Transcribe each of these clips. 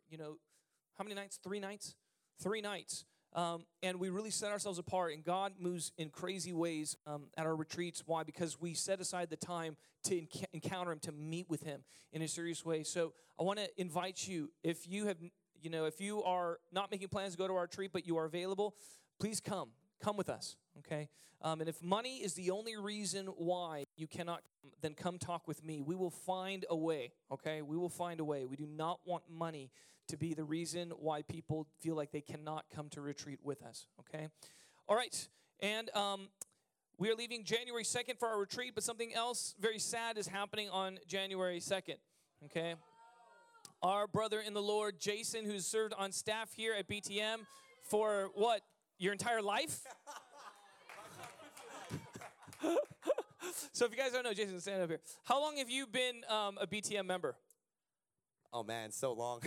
how many nights? 3 nights? 3 nights. And we really set ourselves apart, and God moves in crazy ways at our retreats. Why? Because we set aside the time to encounter Him, to meet with Him in a serious way. So I want to invite you, if you are not making plans to go to our retreat, but you are available, please come. Come with us, okay? And if money is the only reason why you cannot come, then come talk with me. We will find a way, okay? We will find a way. We do not want money to be the reason why people feel like they cannot come to retreat with us, okay? All right, and we are leaving January 2nd for our retreat, but something else very sad is happening on January 2nd, okay? Our brother in the Lord, Jason, who's served on staff here at BTM for what? Your entire life? So if you guys don't know, Jason, stand up here. How long have you been a BTM member? Oh, man, so long.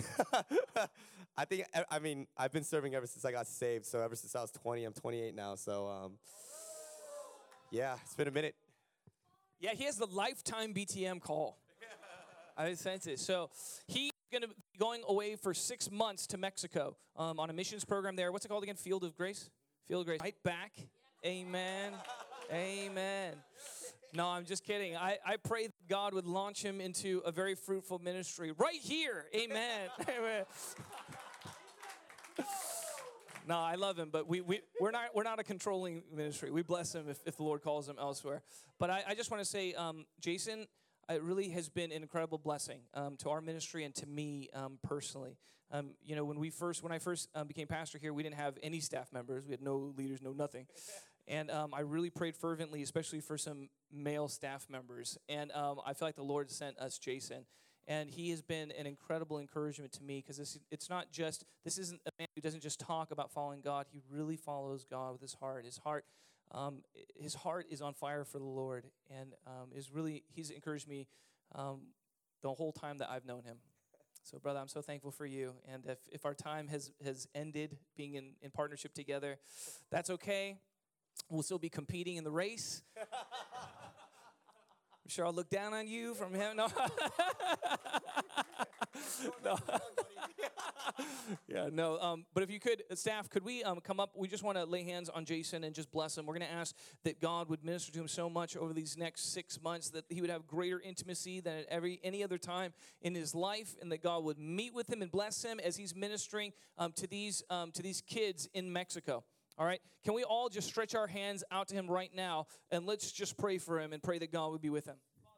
I've been serving ever since I got saved. So ever since I was 20, I'm 28 now. So, yeah, it's been a minute. Yeah, he has the lifetime BTM call. I sense it. So he's going to be going away for 6 months to Mexico on a missions program there. What's it called again? Field of Grace? Field of Grace. Right back. Amen. Amen. No, I'm just kidding. I pray that God would launch him into a very fruitful ministry right here. Amen. Amen. No, I love him, but we're not a controlling ministry. We bless him if the Lord calls him elsewhere. But I just want to say, Jason, it really has been an incredible blessing to our ministry and to me personally. When I first became pastor here, we didn't have any staff members. We had no leaders, no nothing. And I really prayed fervently, especially for some male staff members. And I feel like the Lord sent us Jason. And he has been an incredible encouragement to me because this isn't a man who doesn't just talk about following God. He really follows God with his heart. His heart is on fire for the Lord, and he's encouraged me the whole time that I've known him. So, brother, I'm so thankful for you. And if our time has ended being in partnership together, that's okay. We'll still be competing in the race. I'm sure I'll look down on you from him. No. No. Yeah, no. But if you could, staff, could we come up? We just want to lay hands on Jason and just bless him. We're going to ask that God would minister to him so much over these next 6 months that he would have greater intimacy than at any other time in his life, and that God would meet with him and bless him as he's ministering to these kids in Mexico. All right? Can we all just stretch our hands out to him right now, and let's just pray for him and pray that God would be with him.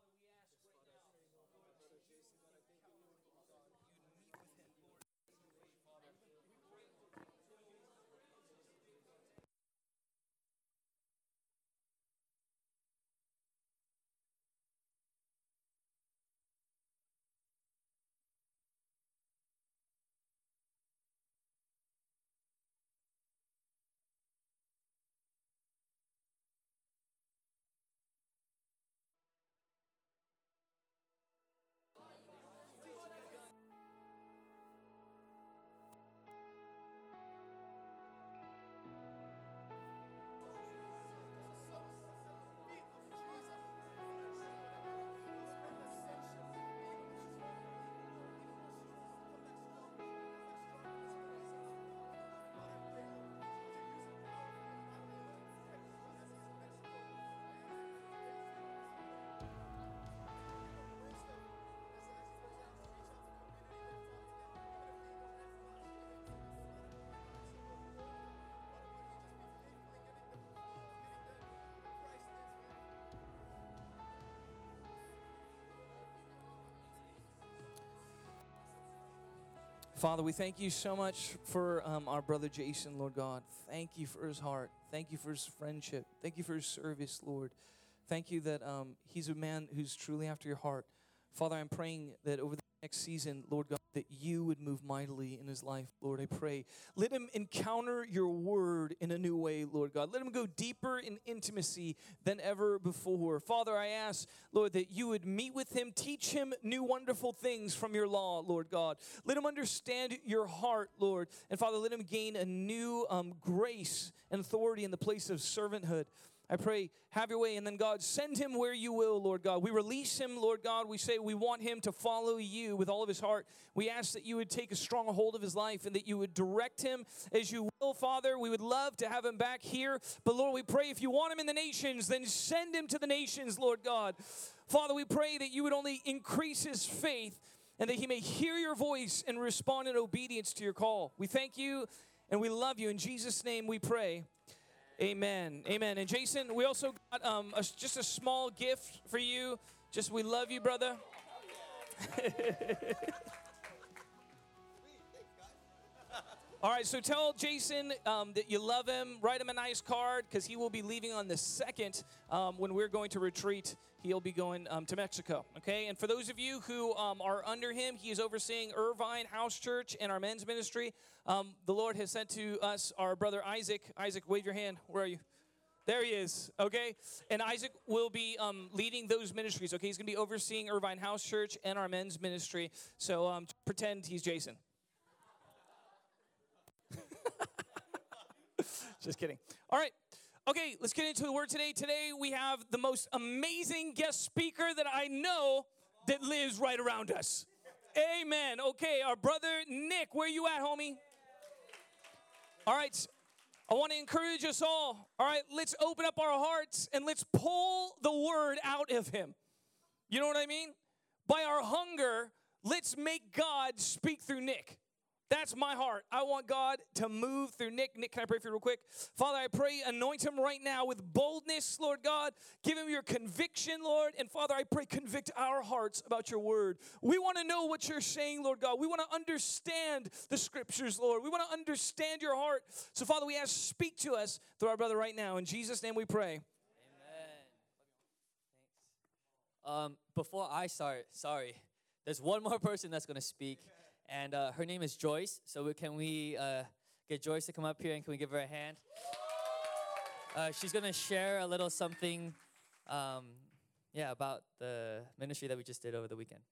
Father, we thank you so much for our brother Jason, Lord God. Thank you for his heart. Thank you for his friendship. Thank you for his service, Lord. Thank you that he's a man who's truly after your heart. Father, I'm praying that over the next season, Lord God, that you would move mightily in his life, Lord, I pray. Let him encounter your word in a new way, Lord God. Let him go deeper in intimacy than ever before. Father, I ask, Lord, that you would meet with him, teach him new wonderful things from your law, Lord God. Let him understand your heart, Lord. And Father, let him gain a new grace and authority in the place of servanthood. I pray, have your way. And then, God, send him where you will, Lord God. We release him, Lord God. We say we want him to follow you with all of his heart. We ask that you would take a strong hold of his life and that you would direct him as you will, Father. We would love to have him back here. But, Lord, we pray if you want him in the nations, then send him to the nations, Lord God. Father, we pray that you would only increase his faith and that he may hear your voice and respond in obedience to your call. We thank you and we love you. In Jesus' name we pray. Amen. Amen. And Jason, we also got just a small gift for you. Just we love you, brother. All right, so tell Jason that you love him. Write him a nice card because he will be leaving on the 2nd when we're going to retreat. He'll be going to Mexico, okay? And for those of you who are under him, he is overseeing Irvine House Church and our men's ministry. The Lord has sent to us our brother Isaac. Isaac, wave your hand. Where are you? There he is, okay? And Isaac will be leading those ministries, okay? He's going to be overseeing Irvine House Church and our men's ministry. So pretend he's Jason. Just kidding. All right. Okay, let's get into the word today. Today we have the most amazing guest speaker that I know that lives right around us. Amen. Okay, our brother Nick, where you at, homie? All right, I want to encourage us all. All right, let's open up our hearts and let's pull the word out of him. You know what I mean? By our hunger, let's make God speak through Nick. That's my heart. I want God to move through Nick. Nick, can I pray for you real quick? Father, I pray, anoint him right now with boldness, Lord God. Give him your conviction, Lord. And Father, I pray, convict our hearts about your word. We want to know what you're saying, Lord God. We want to understand the scriptures, Lord. We want to understand your heart. So, Father, we ask, speak to us through our brother right now. In Jesus' name we pray. Amen. Before I start, sorry, there's one more person that's going to speak. And her name is Joyce. So can we get Joyce to come up here and can we give her a hand? She's going to share a little something, about the ministry that we just did over the weekend.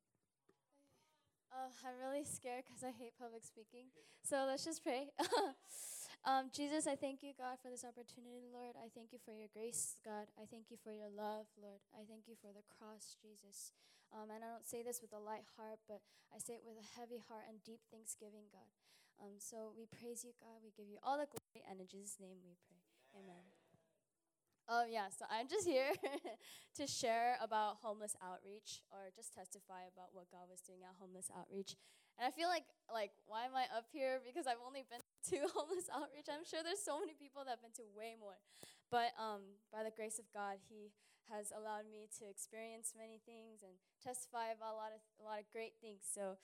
I'm really scared because I hate public speaking. So let's just pray. Jesus, I thank you, God, for this opportunity, Lord. I thank you for your grace, God. I thank you for your love, Lord. I thank you for the cross, Jesus. And I don't say this with a light heart, but I say it with a heavy heart and deep thanksgiving, God. So we praise you, God. We give you all the glory, and in Jesus' name we pray. Amen. So I'm just here to share about homeless outreach or just testify about what God was doing at homeless outreach. And I feel like why am I up here? Because I've only been to homeless outreach. I'm sure there's so many people that have been to way more. But by the grace of God, he has allowed me to experience many things and testify about a lot of great things. So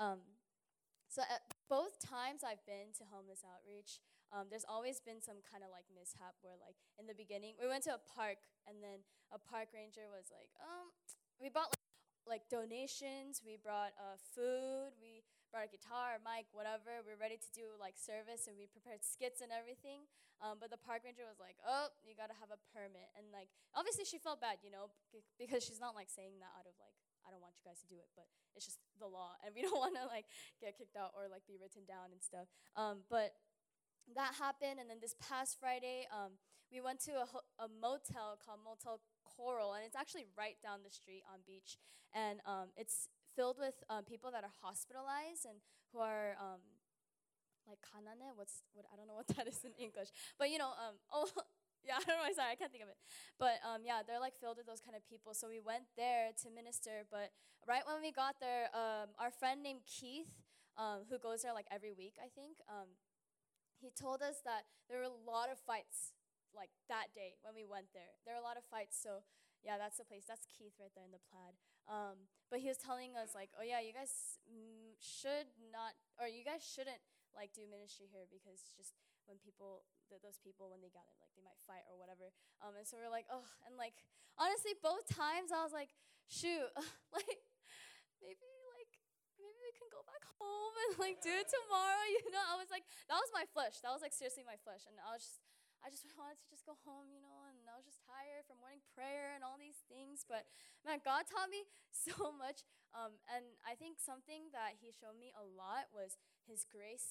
at both times I've been to homeless outreach, there's always been some kind of like mishap where like in the beginning we went to a park and then a park ranger was like, we brought like donations, we brought food, we brought a guitar, a mic, whatever. We're ready to do like service and we prepared skits and everything. But the park ranger was like, oh, you gotta have a permit. And like, obviously she felt bad, because she's not like saying that out of like, I don't want you guys to do it, but it's just the law. And we don't wanna like get kicked out or like be written down and stuff. But that happened. And then this past Friday, we went to a motel called Motel Coral. And it's actually right down the street on Beach. And it's filled with people that are hospitalized and who are like kanane. I don't know what that is in English, but I don't know. Sorry, I can't think of it. But they're like filled with those kind of people. So we went there to minister. But right when we got there, our friend named Keith, who goes there like every week, I think, he told us that there were a lot of fights like that day when we went there. There were a lot of fights. So yeah, that's the place. That's Keith right there in the plaid. But he was telling us like, oh yeah, you guys shouldn't like do ministry here because just when those people when they gather, like they might fight or whatever. And so we're like, oh, and like honestly, both times I was like, shoot, like maybe we can go back home and like do it tomorrow. I was like, that was my flesh. That was like seriously my flesh, and I just wanted to just go home, and I was just tired from morning prayer and all these things. But man, God taught me so much. And I think something that he showed me a lot was his grace.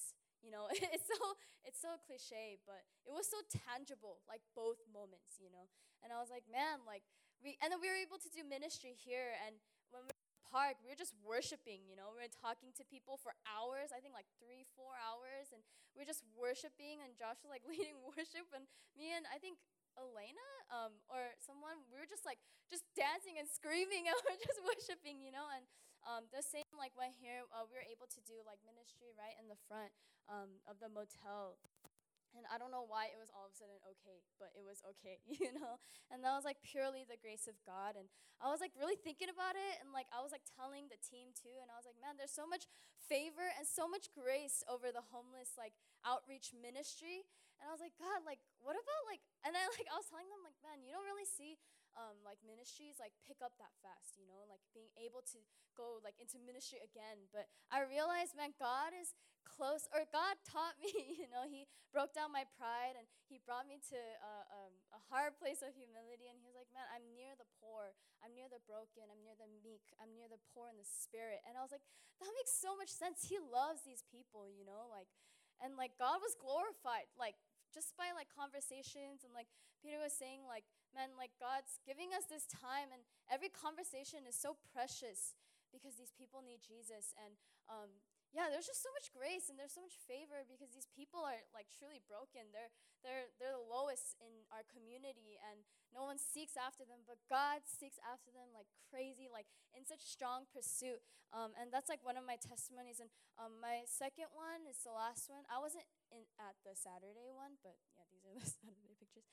You know, it's so cliche, but it was so tangible, like both moments, you know. And I was like, man, like and then we were able to do ministry here, and when we were in the park, we were just worshiping, you know. We were talking to people for hours, I think like 3-4 hours, and we were just worshiping, and Josh was like leading worship, and me and I think Elena or someone, we were just dancing and screaming, and we're just worshiping, you know. And the same like when here we were able to do like ministry right in the front of the motel. And I don't know why it was all of a sudden okay, but it was okay, you know? And that was like purely the grace of God. And I was like really thinking about it, and like I was like telling the team too, and I was like, man, there's so much favor and so much grace over the homeless like outreach ministry. And I was like, God, like what about like, and then like I was telling them like, man, you don't really see like ministries like pick up that fast, you know, like being able to go like into ministry again. But I realized, man, God is close, or God taught me, you know, he broke down my pride, and he brought me to a hard place of humility. And he was like, man, I'm near the poor, I'm near the broken, I'm near the meek, I'm near the poor in the spirit. And I was like, that makes so much sense. He loves these people, you know, like, and like God was glorified, like just by like conversations. And like Peter was saying, like, man, like God's giving us this time, and every conversation is so precious because these people need Jesus. And yeah, there's just so much grace and there's so much favor because these people are like truly broken. They're the lowest in our community, and no one seeks after them, but God seeks after them like crazy, like in such strong pursuit. And that's like one of my testimonies. And my second one is the last one. I wasn't at the Saturday one, but yeah, these are the Saturday pictures.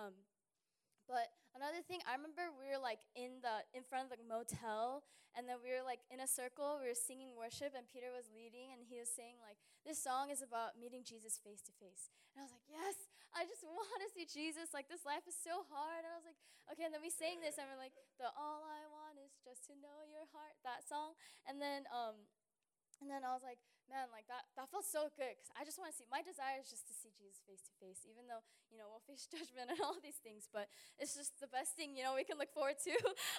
But another thing, I remember we were like in front of the motel, and then we were like in a circle, we were singing worship, and Peter was leading, and he was saying like, this song is about meeting Jesus face to face. And I was like, yes, I just want to see Jesus. Like, this life is so hard. And I was like, okay, and then we sang this, and we're like, the all I want is just to know your heart, that song. And then I was like, man, like that felt so good, because I just want to see, my desire is just to see Jesus face to face, even though, you know, we'll face judgment and all these things, but it's just the best thing, you know, we can look forward to.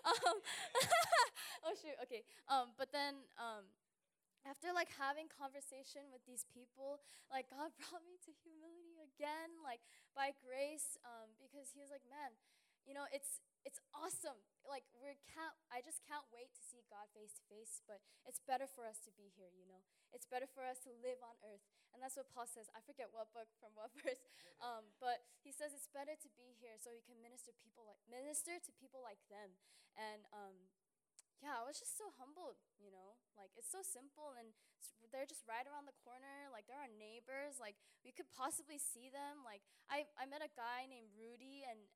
Oh shoot, okay. But then after like having conversation with these people, like God brought me to humility again, like by grace, because he was like, man, you know, it's awesome. Like I just can't wait to see God face to face, but it's better for us to be here, you know. It's better for us to live on earth. And that's what Paul says. I forget what book from what verse, but he says it's better to be here so he can minister to people like them. And yeah, I was just so humbled, you know. Like, it's so simple, and they're just right around the corner. Like, they're our neighbors. Like, we could possibly see them. Like, I met a guy named Rudy, and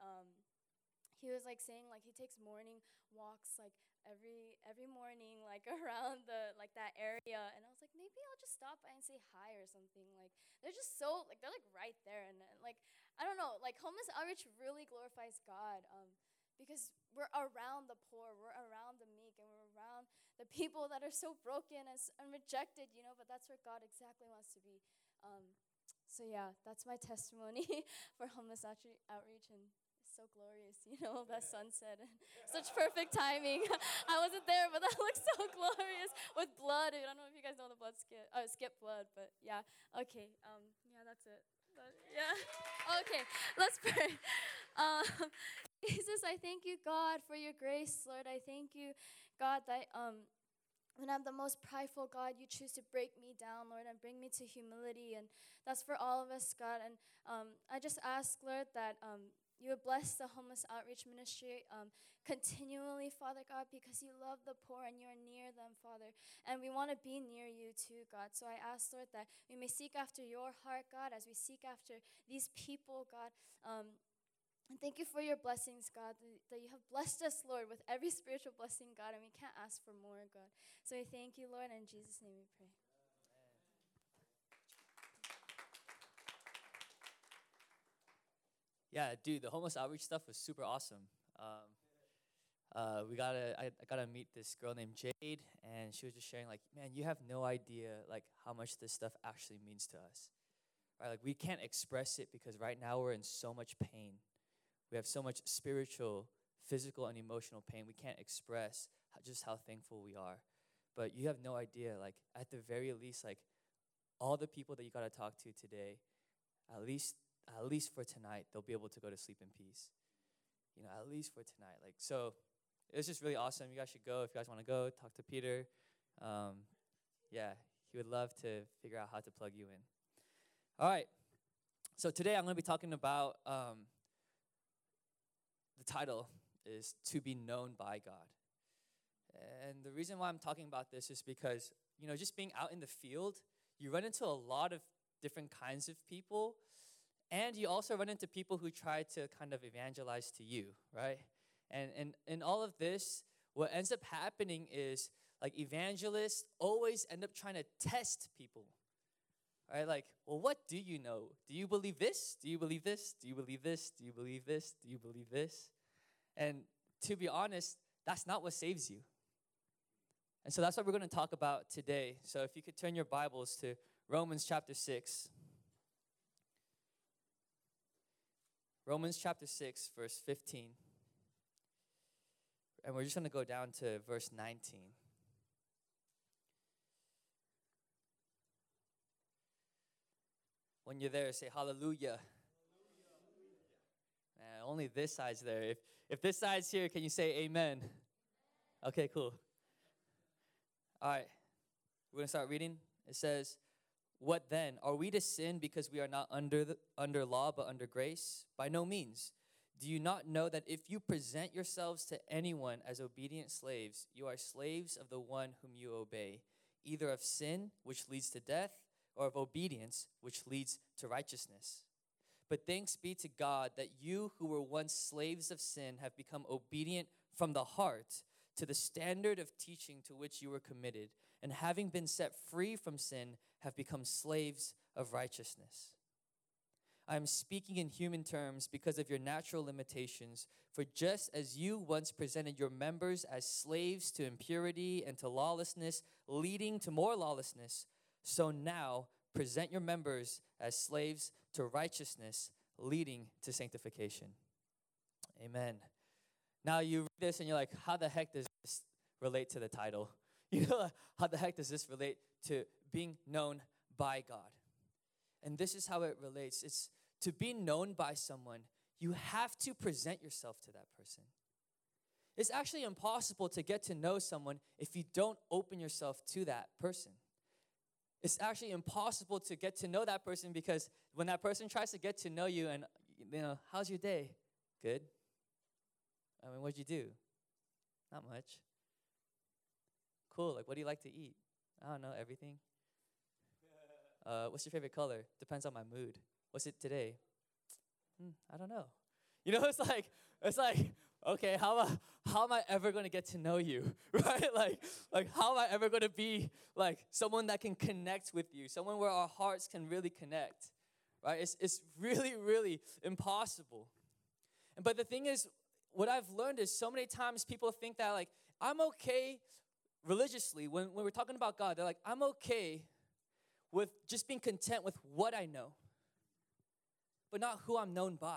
he was like saying like he takes morning walks like every morning like around that area. And I was like, maybe I'll just stop by and say hi or something. Like, they're just so like, they're like right there. And like, I don't know, like homeless outreach really glorifies God, because we're around the poor, we're around the meek, and we're around the people that are so broken and rejected, you know. But that's where God exactly wants to be. So yeah, that's my testimony for homeless outreach, and it's so glorious, you know, that sunset and such perfect timing. I wasn't there, but that looks so glorious with blood. I don't know if you guys know the blood skip blood, but yeah. Okay, yeah, that's it. Yeah. Okay, let's pray. Jesus, I thank you, God, for your grace, Lord. I thank you, God, that when I'm the most prideful, God, you choose to break me down, Lord, and bring me to humility. And that's for all of us, God. And I just ask, Lord, that you would bless the homeless outreach ministry continually, Father God, because you love the poor and you're near them, Father. And we want to be near you too, God. So I ask, Lord, that we may seek after your heart, God, as we seek after these people, God. And thank you for your blessings, God, that you have blessed us, Lord, with every spiritual blessing, God, and we can't ask for more, God. So we thank you, Lord, and in Jesus' name we pray. Yeah, dude, the homeless outreach stuff was super awesome. I got to meet this girl named Jade, and she was just sharing, like, man, you have no idea, like, how much this stuff actually means to us. Right? Like, we can't express it because right now we're in so much pain. We have so much spiritual, physical, and emotional pain. We can't express just how thankful we are. But you have no idea, like, at the very least, like, all the people that you got to talk to today, at least for tonight, they'll be able to go to sleep in peace. At least for tonight. So it was just really awesome. You guys should go. If you guys want to go, talk to Peter. He would love to figure out how to plug you in. All right. So today I'm going to be talking about, the title is To Be Known by God. And the reason why I'm talking about this is because, just being out in the field, you run into a lot of different kinds of people. And you also run into people who try to kind of evangelize to you, right? And in all of this, what ends up happening is, evangelists always end up trying to test people, right? Well, what do you know? Do you believe this? Do you believe this? Do you believe this? Do you believe this? Do you believe this? And to be honest, that's not what saves you. And so that's what we're going to talk about today. So if you could turn your Bibles to Romans chapter 6. Romans chapter 6, verse 15. And we're just going to go down to verse 19. When you're there, say hallelujah. Man, only this side's there. If this side's here, can you say amen? Okay, cool. All right, we're going to start reading. It says, "What then? Are we to sin because we are not under law but under grace? By no means. Do you not know that if you present yourselves to anyone as obedient slaves, you are slaves of the one whom you obey, either of sin, which leads to death, or of obedience, which leads to righteousness? But thanks be to God that you who were once slaves of sin have become obedient from the heart to the standard of teaching to which you were committed, and having been set free from sin, have become slaves of righteousness. I am speaking in human terms because of your natural limitations, for just as you once presented your members as slaves to impurity and to lawlessness, leading to more lawlessness, so now present your members as slaves to righteousness, leading to sanctification." Amen. Now you read this and you're like, how the heck does this relate to the title? How the heck does this relate to being known by God? And this is how it relates. It's to be known by someone, you have to present yourself to that person. It's actually impossible to get to know someone if you don't open yourself to that person. It's actually impossible to get to know that person because when that person tries to get to know you and, how's your day? Good. What'd you do? Not much. Cool, what do you like to eat? I don't know, everything. What's your favorite color? Depends on my mood. What's it today? I don't know. It's like, okay, how am I ever going to get to know you, right? Like how am I ever going to be someone that can connect with you, someone where our hearts can really connect, right? It's really, really impossible. But the thing is, what I've learned is so many times people think that I'm okay religiously when we're talking about God. They're like, I'm okay with just being content with what I know, but not who I'm known by.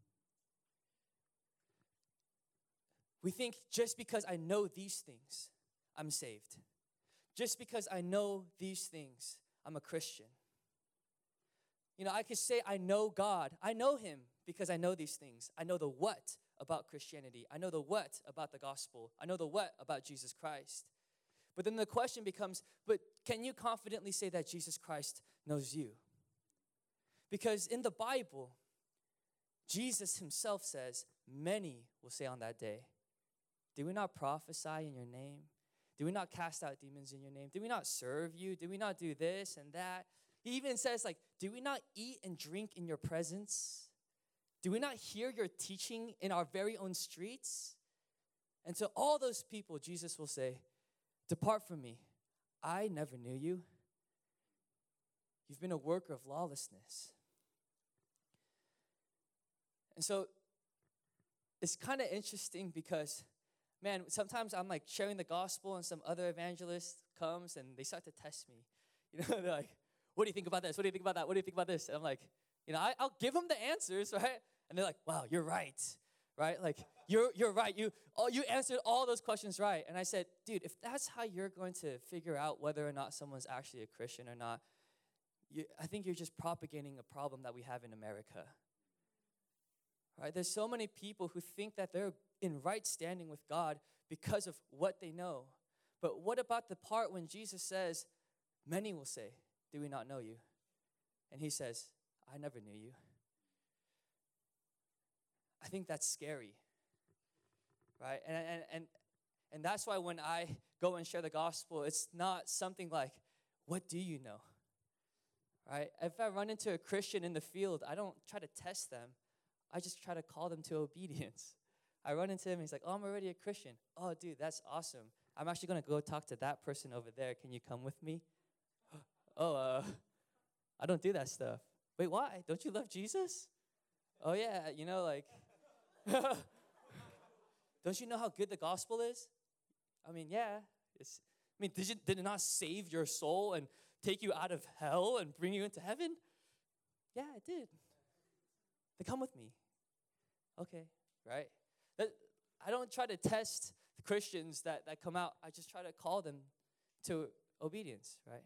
We think just because I know these things, I'm saved. Just because I know these things, I'm a Christian. I could say I know God. I know him because I know these things. I know the what about Christianity. I know the what about the gospel. I know the what about Jesus Christ. But then the question becomes, but can you confidently say that Jesus Christ knows you? Because in the Bible, Jesus himself says, many will say on that day, did we not prophesy in your name? Did we not cast out demons in your name? Did we not serve you? Did we not do this and that? He even says, did we not eat and drink in your presence? Do we not hear your teaching in our very own streets? And to all those people, Jesus will say, depart from me. I never knew you. You've been a worker of lawlessness. And so it's kind of interesting because, man, sometimes I'm sharing the gospel and some other evangelist comes and they start to test me. They're like, what do you think about this? What do you think about that? What do you think about this? And I'm like, I'll give them the answers, right? And they're like, wow, you're right, right? You're right. You answered all those questions right. And I said, dude, if that's how you're going to figure out whether or not someone's actually a Christian or not, I think you're just propagating a problem that we have in America. Right? There's so many people who think that they're in right standing with God because of what they know. But what about the part when Jesus says, many will say, "Do we not know you?" And he says, "I never knew you." I think that's scary. Right? And that's why when I go and share the gospel, it's not something like, "What do you know?" Right? If I run into a Christian in the field, I don't try to test them. I just try to call them to obedience. I run into him, and he's like, "Oh, I'm already a Christian." "Oh, dude, that's awesome. I'm actually going to go talk to that person over there. Can you come with me?" "Oh, I don't do that stuff." "Wait, why? Don't you love Jesus?" "Oh, yeah, don't you know how good the gospel is?" I mean, yeah. Did it not save your soul and take you out of hell and bring you into heaven? Yeah, it did. Then come with me. Okay, right? I don't try to test the Christians that come out. I just try to call them to obedience, right?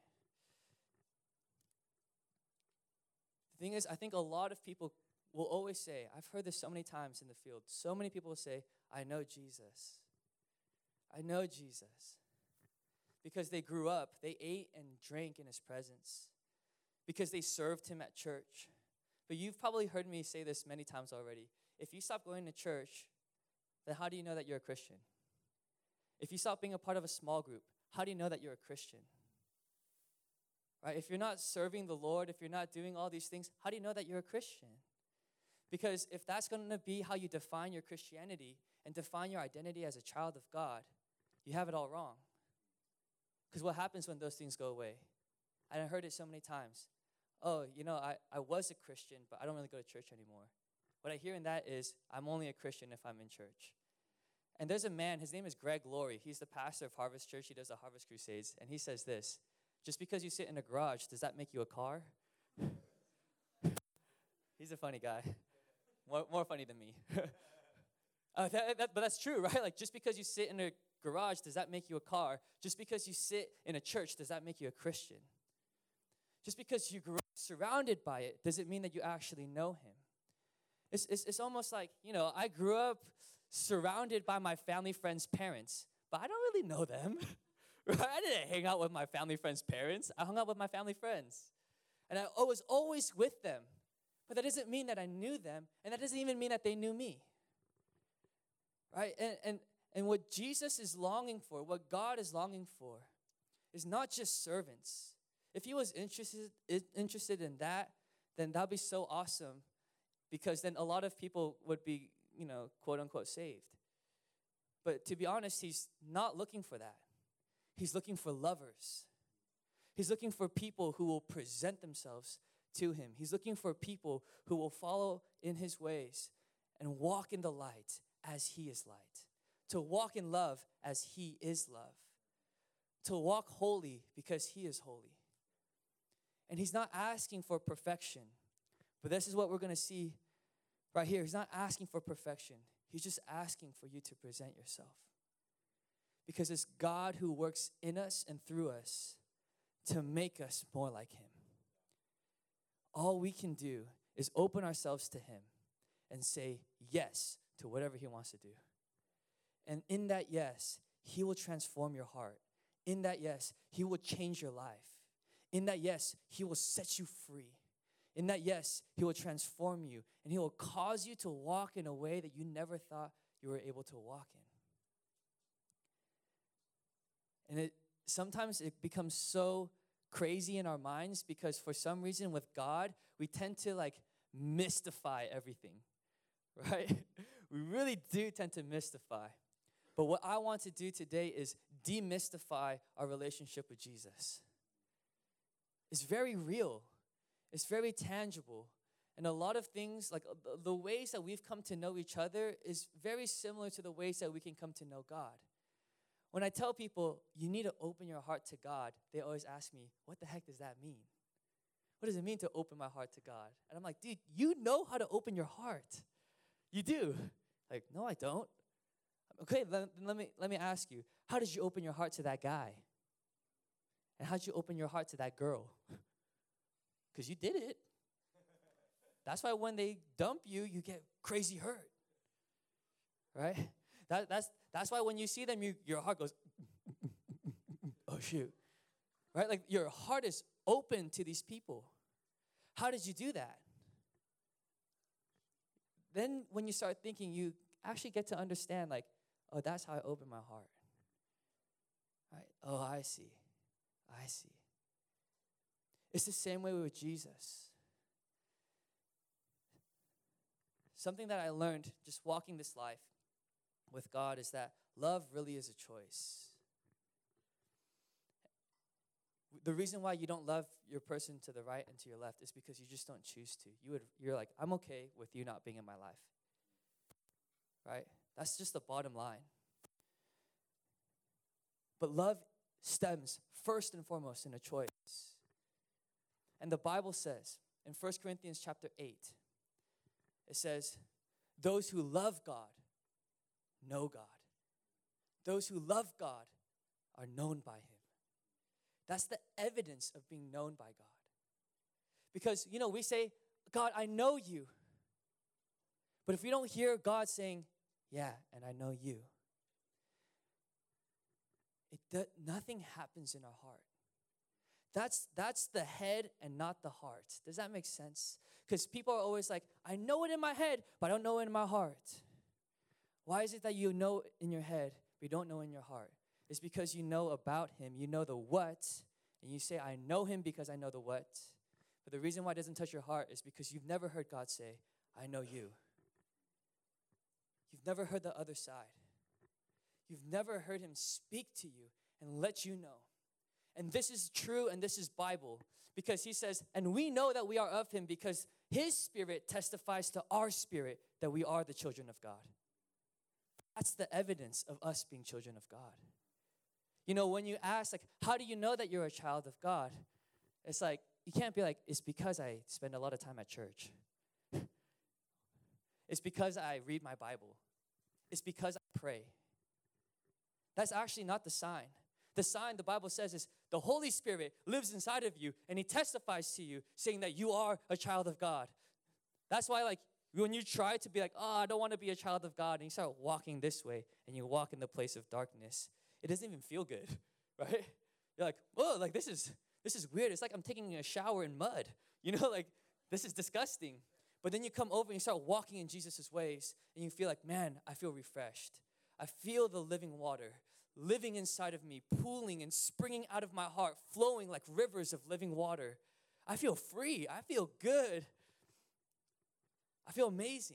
The thing is, I think a lot of people will always say, I've heard this so many times in the field, so many people will say, "I know Jesus. I know Jesus." Because they grew up, they ate and drank in his presence. Because they served him at church. But you've probably heard me say this many times already. If you stop going to church, then how do you know that you're a Christian? If you stop being a part of a small group, how do you know that you're a Christian? Right? If you're not serving the Lord, if you're not doing all these things, how do you know that you're a Christian? Because if that's going to be how you define your Christianity and define your identity as a child of God, you have it all wrong. Because what happens when those things go away? And I heard it so many times. "Oh, I was a Christian, but I don't really go to church anymore." What I hear in that is, I'm only a Christian if I'm in church. And there's a man, his name is Greg Laurie. He's the pastor of Harvest Church. He does the Harvest Crusades. And he says this: "Just because you sit in a garage, does that make you a car?" He's a funny guy. More funny than me. But that's true, right? Like, just because you sit in a garage, does that make you a car? Just because you sit in a church, does that make you a Christian? Just because you grew up surrounded by it, does it mean that you actually know him? It's almost like, I grew up surrounded by my family friends' parents, but I don't really know them. Right? I didn't hang out with my family friends' parents. I hung out with my family friends. And I was always with them. But that doesn't mean that I knew them, and that doesn't even mean that they knew me. Right? And what Jesus is longing for, what God is longing for, is not just servants. If he was interested in that, then that would be so awesome, because then a lot of people would be, quote unquote, saved. But to be honest, he's not looking for that. He's looking for lovers. He's looking for people who will present themselves to him. He's looking for people who will follow in his ways and walk in the light as he is light. To walk in love as he is love. To walk holy because he is holy. And he's not asking for perfection. But this is what we're going to see right here. He's not asking for perfection. He's just asking for you to present yourself. Because it's God who works in us and through us to make us more like him. All we can do is open ourselves to him and say yes to whatever he wants to do. And in that yes, he will transform your heart. In that yes, he will change your life. In that yes, he will set you free. In that yes, he will transform you. And he will cause you to walk in a way that you never thought you were able to walk in. And sometimes it becomes so crazy in our minds because for some reason with God, we tend to mystify everything, right? We really do tend to mystify. But what I want to do today is demystify our relationship with Jesus. It's very real. It's very tangible. And a lot of things, the ways that we've come to know each other is very similar to the ways that we can come to know God. When I tell people, you need to open your heart to God, they always ask me, what the heck does that mean? What does it mean to open my heart to God? And I'm like, dude, you know how to open your heart. You do. Like, no, I don't. Okay, then let me ask you, how did you open your heart to that guy? And how did you open your heart to that girl? because you did it. That's why when they dump you, you get crazy hurt, right? That's why when you see them, your heart goes, oh, shoot, right? Like your heart is open to these people. How did you do that? Then when you start thinking, you actually get to understand, like, oh, that's how I open my heart. Right? Oh, I see. It's the same way with Jesus. Something that I learned just walking this life with God is that love really is a choice. The reason why you don't love your person to the right and to your left is because you just don't choose to. You're like, I'm okay with you not being in my life. Right? That's just the bottom line. But love stems first and foremost in a choice. And the Bible says in 1 Corinthians chapter 8, it says, those who love God know God. Those who love God are known by him. That's the evidence of being known by God. Because, we say, God, I know you. But if we don't hear God saying, yeah, and I know you, nothing happens in our heart. That's the head and not the heart. Does that make sense? Because people are always like, I know it in my head, but I don't know it in my heart. Why is it that you know in your head, but you don't know in your heart? It's because you know about him. You know the what, and you say, I know him because I know the what. But the reason why it doesn't touch your heart is because you've never heard God say, I know you. You've never heard the other side. You've never heard him speak to you and let you know. And this is true and this is Bible because he says, and we know that we are of him because his spirit testifies to our spirit that we are the children of God. That's the evidence of us being children of God. When you ask, like, how do you know that you're a child of God? It's like, you can't be like, it's because I spend a lot of time at church. It's because I read my Bible. It's because I pray. That's actually not the sign. The sign, the Bible says, is the Holy Spirit lives inside of you, and he testifies to you, saying that you are a child of God. That's why, like, when you try to be like, oh, I don't want to be a child of God, and you start walking this way, and you walk in the place of darkness, it doesn't even feel good, right? You're like, oh, like, this is weird. It's like I'm taking a shower in mud. Like, this is disgusting. But then you come over and you start walking in Jesus' ways, and you feel like, man, I feel refreshed. I feel the living water living inside of me, pooling and springing out of my heart, flowing like rivers of living water. I feel free. I feel good. I feel amazing.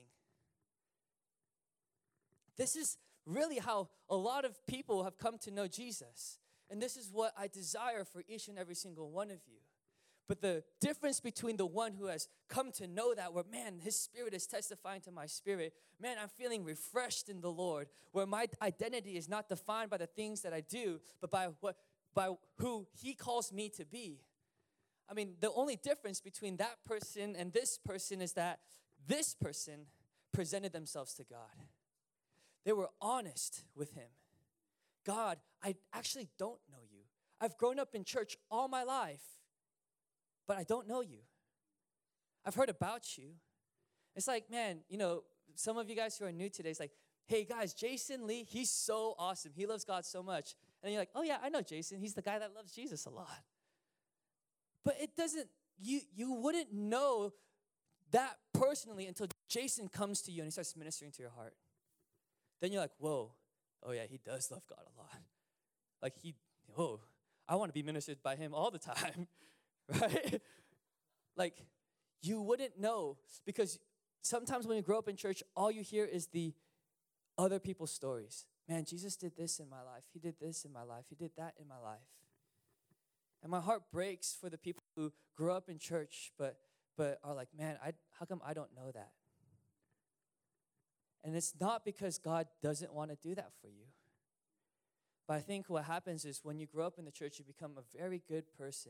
This is really how a lot of people have come to know Jesus. And this is what I desire for each and every single one of you. But the difference between the one who has come to know that, where, man, his spirit is testifying to my spirit, man, I'm feeling refreshed in the Lord, where my identity is not defined by the things that I do, but by who he calls me to be. I mean, the only difference between that person and this person is that this person presented themselves to God. They were honest with him. God, I actually don't know you. I've grown up in church all my life, but I don't know you. I've heard about you. It's like, man, some of you guys who are new today, it's like, hey guys, Jason Lee, he's so awesome. He loves God so much. And you're like, oh yeah, I know Jason. He's the guy that loves Jesus a lot. But it doesn't, you wouldn't know that personally until Jason comes to you and he starts ministering to your heart. Then you're like, whoa, oh yeah, he does love God a lot. Like I want to be ministered by him all the time. Right? Like, you wouldn't know because sometimes when you grow up in church, all you hear is the other people's stories. Man, Jesus did this in my life. He did this in my life. He did that in my life. And my heart breaks for the people who grew up in church but are like, man, how come I don't know that? And it's not because God doesn't want to do that for you. But I think what happens is when you grow up in the church, you become a very good person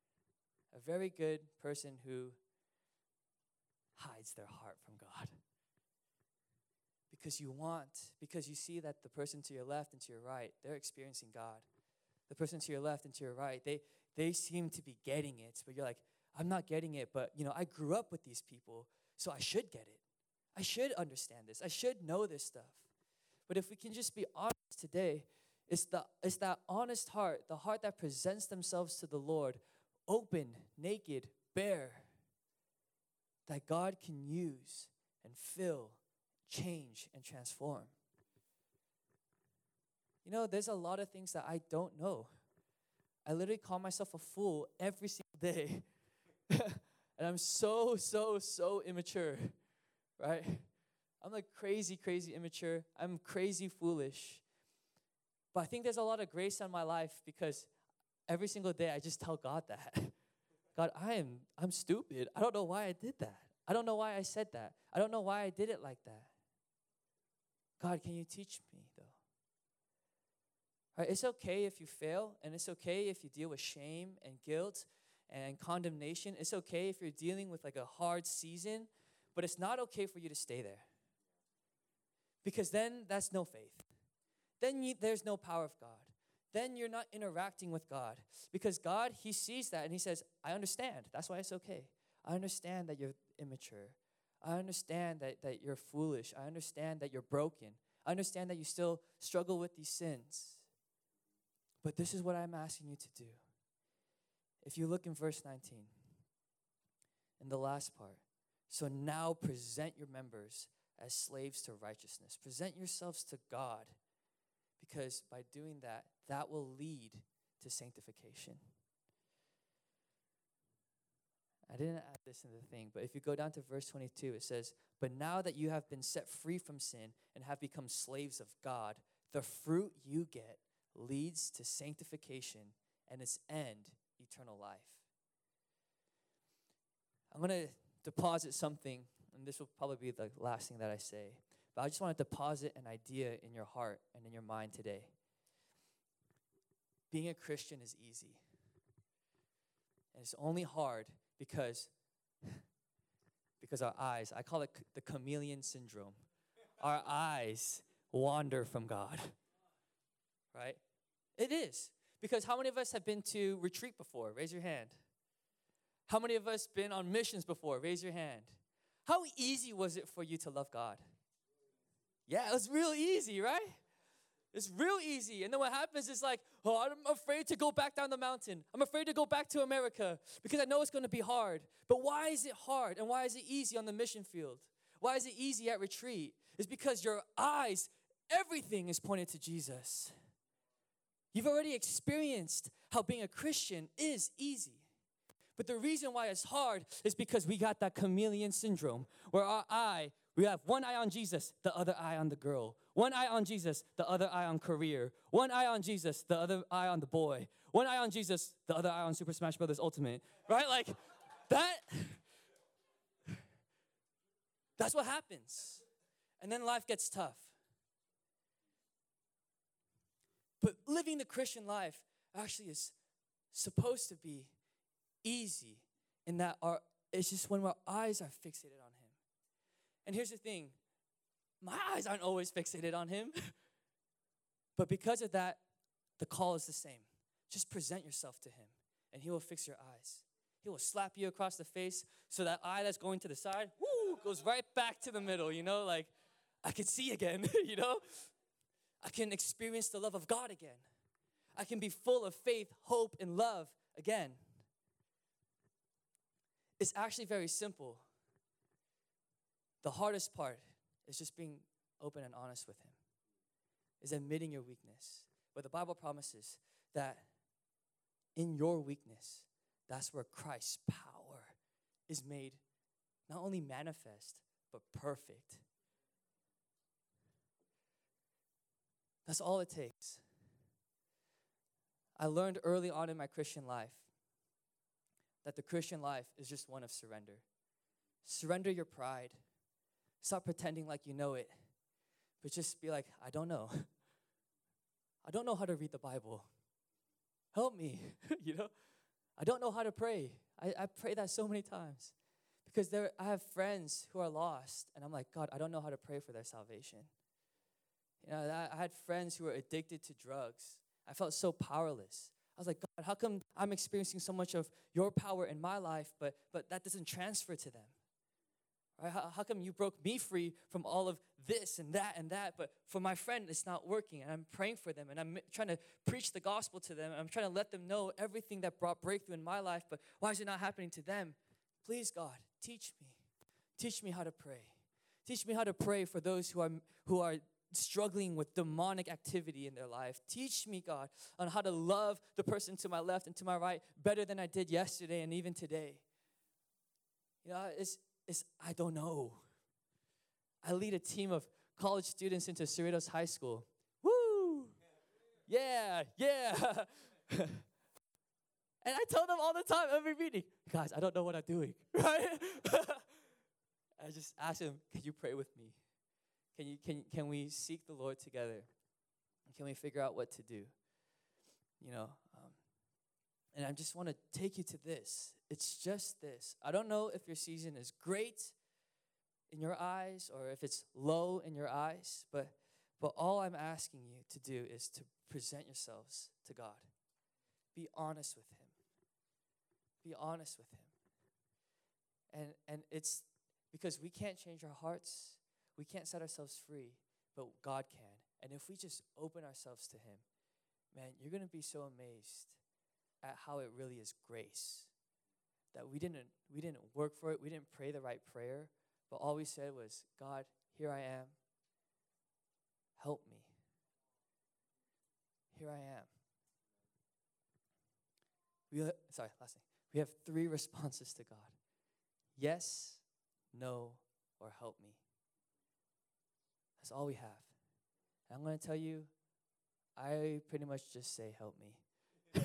who hides their heart from God. Because you see that the person to your left and to your right, they're experiencing God. The person to your left and to your right, they seem to be getting it, but you're like, I'm not getting it, but, I grew up with these people, so I should get it. I should understand this. I should know this stuff. But if we can just be honest today, it's that honest heart, the heart that presents themselves to the Lord, open, naked, bare, that God can use and fill, change, and transform. There's a lot of things that I don't know. I literally call myself a fool every single day. And I'm so immature, right? I'm like crazy immature. I'm crazy foolish. But I think there's a lot of grace on my life because every single day I just tell God that. God, I'm stupid. I don't know why I did that. I don't know why I said that. I don't know why I did it like that. God, can you teach me though? Right, it's okay if you fail, and it's okay if you deal with shame and guilt and condemnation. It's okay if you're dealing with like a hard season, but it's not okay for you to stay there. Because then that's no faith. Then there's no power of God. Then you're not interacting with God. Because God, he sees that and he says, I understand. That's why it's okay. I understand that you're immature. I understand that you're foolish. I understand that you're broken. I understand that you still struggle with these sins. But this is what I'm asking you to do. If you look in verse 19, in the last part, so now present your members as slaves to righteousness. Present yourselves to God, because by doing that, that will lead to sanctification. I didn't add this in the thing, but if you go down to verse 22, it says, but now that you have been set free from sin and have become slaves of God, the fruit you get leads to sanctification and its end, eternal life. I'm going to deposit something, and this will probably be the last thing that I say, but I just want to deposit an idea in your heart and in your mind today. Being a Christian is easy. And it's only hard because our eyes, I call it the chameleon syndrome. Our eyes wander from God. Right? It is. Because how many of us have been to retreat before? Raise your hand. How many of us been on missions before? Raise your hand. How easy was it for you to love God? Yeah, it was real easy, right? It's real easy. And then what happens is like, oh, I'm afraid to go back down the mountain. I'm afraid to go back to America because I know it's going to be hard. But why is it hard? And why is it easy on the mission field? Why is it easy at retreat? It's because your eyes, everything is pointed to Jesus. You've already experienced how being a Christian is easy. But the reason why it's hard is because we got that chameleon syndrome where we have one eye on Jesus, the other eye on the girl. One eye on Jesus, the other eye on career. One eye on Jesus, the other eye on the boy. One eye on Jesus, the other eye on Super Smash Bros. Ultimate. Right? Like, that's what happens. And then life gets tough. But living the Christian life actually is supposed to be easy in that it's just when our eyes are fixated on Him. And here's the thing. My eyes aren't always fixated on Him. But because of that, the call is the same. Just present yourself to Him, and He will fix your eyes. He will slap you across the face so that eye that's going to the side, goes right back to the middle, like I can see again, I can experience the love of God again. I can be full of faith, hope, and love again. It's actually very simple. The hardest part is just being open and honest with Him, is admitting your weakness. But the Bible promises that in your weakness, that's where Christ's power is made not only manifest, but perfect. That's all it takes. I learned early on in my Christian life that the Christian life is just one of surrender. Surrender your pride. Stop pretending like you know it, but just be like, I don't know. I don't know how to read the Bible. Help me, I don't know how to pray. I pray that so many times because I have friends who are lost, and I'm like, God, I don't know how to pray for their salvation. I had friends who were addicted to drugs. I felt so powerless. I was like, God, how come I'm experiencing so much of your power in my life, but that doesn't transfer to them? Right? How come you broke me free from all of this and that, but for my friend, it's not working, and I'm praying for them, and I'm trying to preach the gospel to them, and I'm trying to let them know everything that brought breakthrough in my life, but why is it not happening to them? Please, God, teach me. Teach me how to pray. Teach me how to pray for those who are struggling with demonic activity in their life. Teach me, God, on how to love the person to my left and to my right better than I did yesterday and even today. You know, I don't know. I lead a team of college students into Cerritos High School. Woo! Yeah. And I tell them all the time, every meeting, guys, I don't know what I'm doing, right? I just ask them, can you pray with me? Can we seek the Lord together? Can we figure out what to do? You know, and I just want to take you to this. It's just this. I don't know if your season is great in your eyes or if it's low in your eyes, but all I'm asking you to do is to present yourselves to God. Be honest with Him. Be honest with Him. And it's because we can't change our hearts. We can't set ourselves free, but God can. And if we just open ourselves to Him, man, you're going to be so amazed at how it really is grace. That we didn't work for it. We didn't pray the right prayer, but all we said was, God, here I am. Help me. Here I am. Last thing. We have 3 responses to God. Yes, no, or help me. That's all we have. And I'm going to tell you, I pretty much just say, help me.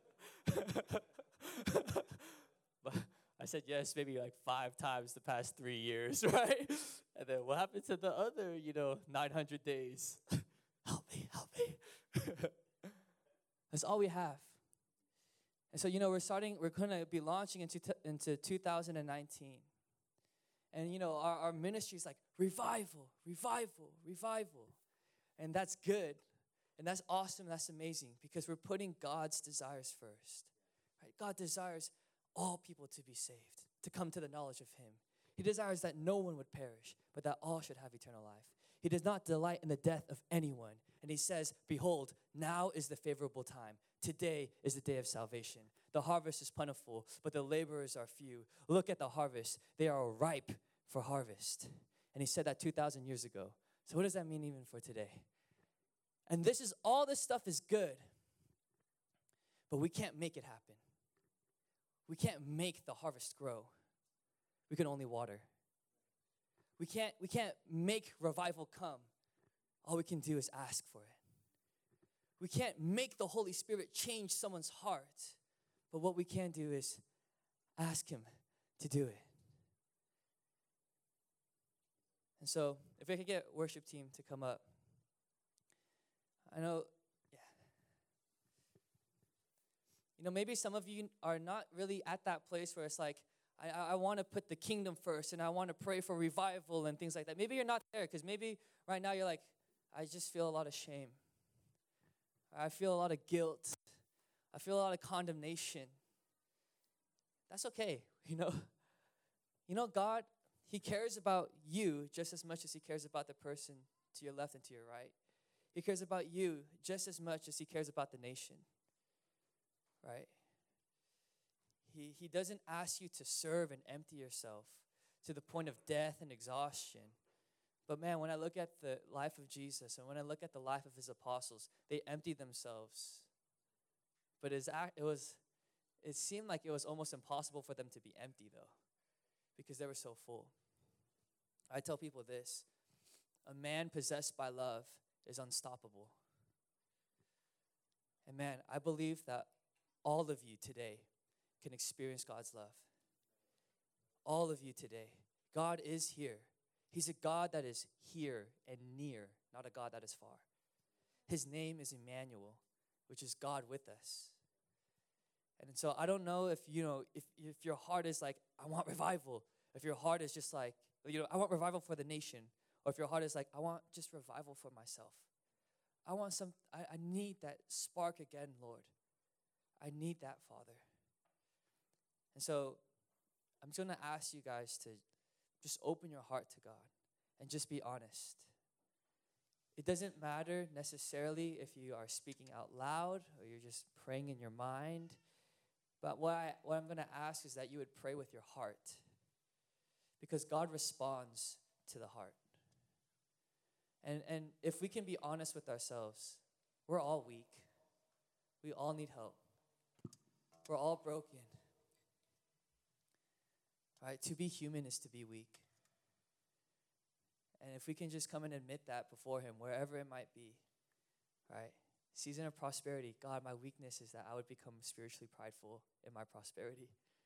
But I said yes maybe like 5 times the past 3 years, right? And then what happened to the other, 900 days? Help me. That's all we have. And so, we're going to be launching into 2019. And, our ministry is like revival. And that's good. And that's awesome. That's amazing because we're putting God's desires first. Right? God desires all people to be saved, to come to the knowledge of Him. He desires that no one would perish, but that all should have eternal life. He does not delight in the death of anyone. And He says, behold, now is the favorable time. Today is the day of salvation. The harvest is plentiful, but the laborers are few. Look at the harvest. They are ripe for harvest. And He said that 2,000 years ago. So what does that mean even for today? And all this stuff is good, but we can't make it happen. We can't make the harvest grow. We can only water. We can't make revival come. All we can do is ask for it. We can't make the Holy Spirit change someone's heart. But what we can do is ask Him to do it. And so, if I could get worship team to come up. I know, maybe some of you are not really at that place where it's like, I want to put the kingdom first and I want to pray for revival and things like that. Maybe you're not there because maybe right now you're like, I just feel a lot of shame. I feel a lot of guilt. I feel a lot of condemnation. That's okay, God, He cares about you just as much as He cares about the person to your left and to your right. He cares about you just as much as He cares about the nation, right? He doesn't ask you to serve and empty yourself to the point of death and exhaustion. But man, when I look at the life of Jesus and when I look at the life of His apostles, they emptied themselves. But it seemed like it was almost impossible for them to be empty though, because they were so full. I tell people this: a man possessed by love is unstoppable. And man, I believe that all of you today can experience God's love. All of you today. God is here. He's a God that is here and near, not a God that is far. His name is Emmanuel, which is God with us. And so I don't know if your heart is like, I want revival. If your heart is just like, I want revival for the nation. Or if your heart is like, I want just revival for myself. I need that spark again, Lord. I need that, Father. And so I'm just going to ask you guys to just open your heart to God and just be honest. It doesn't matter necessarily if you are speaking out loud or you're just praying in your mind. But what I'm going to ask is that you would pray with your heart. Because God responds to the heart. And if we can be honest with ourselves, we're all weak. We all need help. We're all broken. Right? To be human is to be weak. And if we can just come and admit that before Him, wherever it might be, right? Season of prosperity, God, my weakness is that I would become spiritually prideful in my prosperity.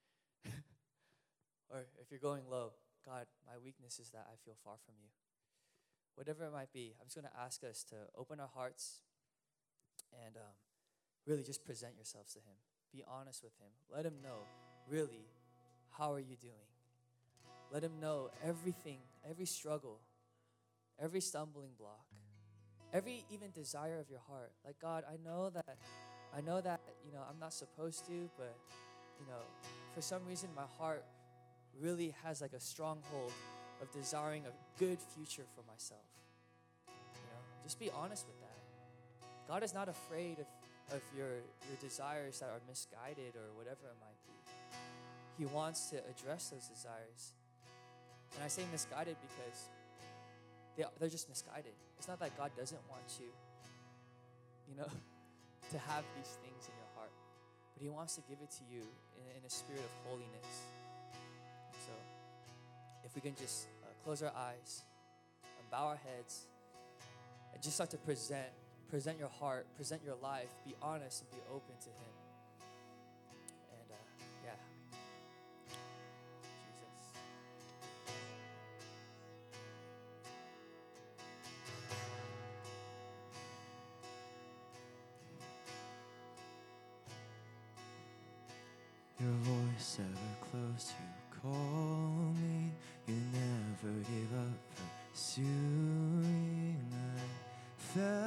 Or if you're going low, God, my weakness is that I feel far from you. Whatever it might be, I'm just going to ask us to open our hearts and really just present yourselves to Him. Be honest with Him. Let Him know, really, how are you doing? Let Him know everything, every struggle, every stumbling block, every even desire of your heart. Like, God, I know that, I'm not supposed to, but, for some reason my heart really has like a stronghold of desiring a good future for myself. Just be honest with that. God is not afraid of your desires that are misguided or whatever it might be. He wants to address those desires. And I say misguided because they're just misguided. It's not that God doesn't want you, to have these things in your heart. But He wants to give it to you in a spirit of holiness. So if we can just close our eyes and bow our heads and just start to present your heart, present your life, be honest and be open to Him. And Jesus. Your voice ever close, you call me. You never give up pursuing. I felt